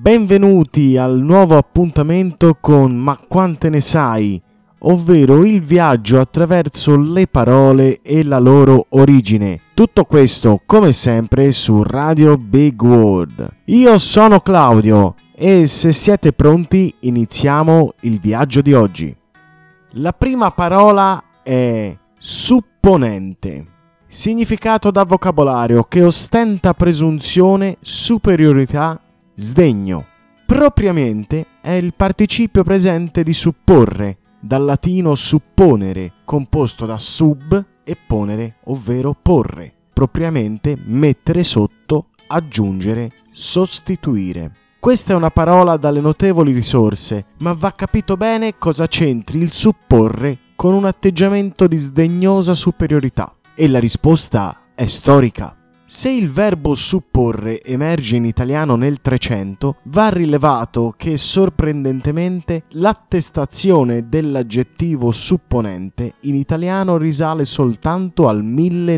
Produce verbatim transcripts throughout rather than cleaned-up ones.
Benvenuti al nuovo appuntamento con Ma quante ne sai, ovvero il viaggio attraverso le parole e la loro origine. Tutto questo, come sempre, su Radio Big World. Io sono Claudio e se siete pronti iniziamo il viaggio di oggi. La prima parola è supponente, significato da vocabolario che ostenta presunzione, superiorità, sdegno. Propriamente è il participio presente di supporre, dal latino supponere, composto da sub e ponere, ovvero porre. Propriamente mettere sotto, aggiungere, sostituire. Questa è una parola dalle notevoli risorse, ma va capito bene cosa c'entri il supporre con un atteggiamento di sdegnosa superiorità. E la risposta è storica. Se il verbo supporre emerge in italiano nel Trecento, va rilevato che sorprendentemente l'attestazione dell'aggettivo supponente in italiano risale soltanto al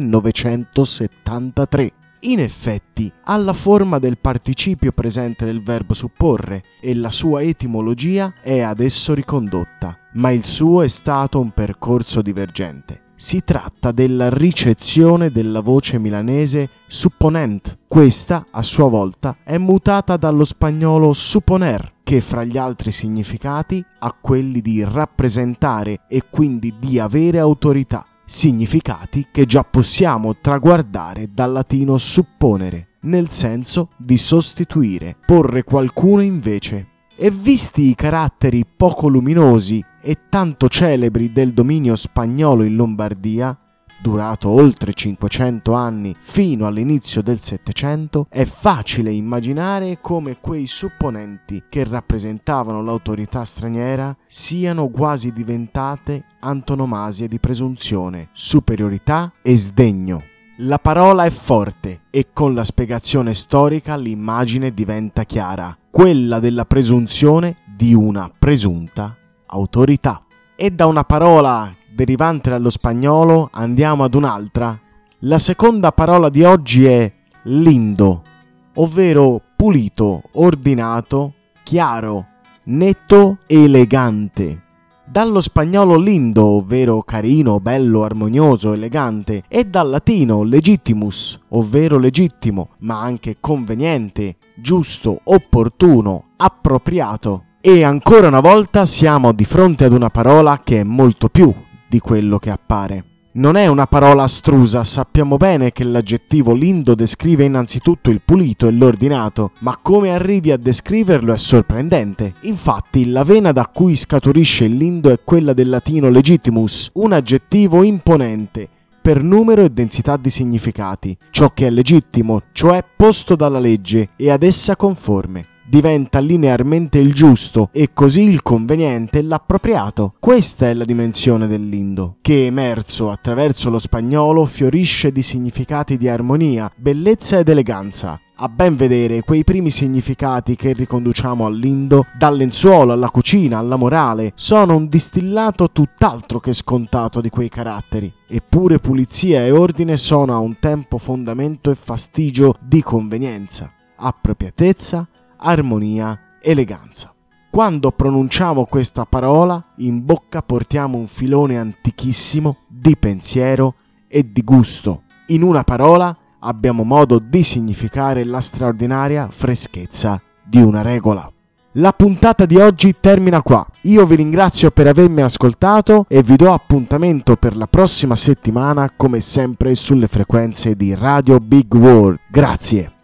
millenovecentosettantatré. In effetti, alla forma del participio presente del verbo supporre e la sua etimologia è ad esso ricondotta, ma il suo è stato un percorso divergente. Si tratta della ricezione della voce milanese supponent. Questa, a sua volta, è mutata dallo spagnolo suponer, che fra gli altri significati ha quelli di rappresentare e quindi di avere autorità, significati che già possiamo traguardare dal latino supponere, nel senso di sostituire, porre qualcuno invece. E visti i caratteri poco luminosi e tanto celebri del dominio spagnolo in Lombardia, durato oltre cinquecento anni fino all'inizio del Settecento, è facile immaginare come quei supponenti che rappresentavano l'autorità straniera siano quasi diventate antonomasie di presunzione, superiorità e sdegno. La parola è forte e con la spiegazione storica l'immagine diventa chiara, quella della presunzione di una presunta autorità. E da una parola derivante dallo spagnolo andiamo ad un'altra. La seconda parola di oggi è lindo, ovvero pulito, ordinato, chiaro, netto, elegante. Dallo spagnolo lindo, ovvero carino, bello, armonioso, elegante, e dal latino legittimus, ovvero legittimo, ma anche conveniente, giusto, opportuno, appropriato. E ancora una volta siamo di fronte ad una parola che è molto più di quello che appare. Non è una parola astrusa, sappiamo bene che l'aggettivo lindo descrive innanzitutto il pulito e l'ordinato, ma come arrivi a descriverlo è sorprendente. Infatti, la vena da cui scaturisce il lindo è quella del latino legittimus, un aggettivo imponente per numero e densità di significati. Ciò che è legittimo, cioè posto dalla legge e ad essa conforme, diventa linearmente il giusto e così il conveniente l'appropriato. Questa è la dimensione del lindo, che emerso attraverso lo spagnolo fiorisce di significati di armonia, bellezza ed eleganza. A ben vedere, quei primi significati che riconduciamo al lindo, dal lenzuolo alla cucina alla morale, sono un distillato tutt'altro che scontato di quei caratteri. Eppure pulizia e ordine sono a un tempo fondamento e fastigio di convenienza, appropriatezza, armonia, eleganza. Quando pronunciamo questa parola, in bocca portiamo un filone antichissimo di pensiero e di gusto. In una parola abbiamo modo di significare la straordinaria freschezza di una regola. La puntata di oggi termina qua. Io vi ringrazio per avermi ascoltato e vi do appuntamento per la prossima settimana, come sempre sulle frequenze di Radio Big World. Grazie.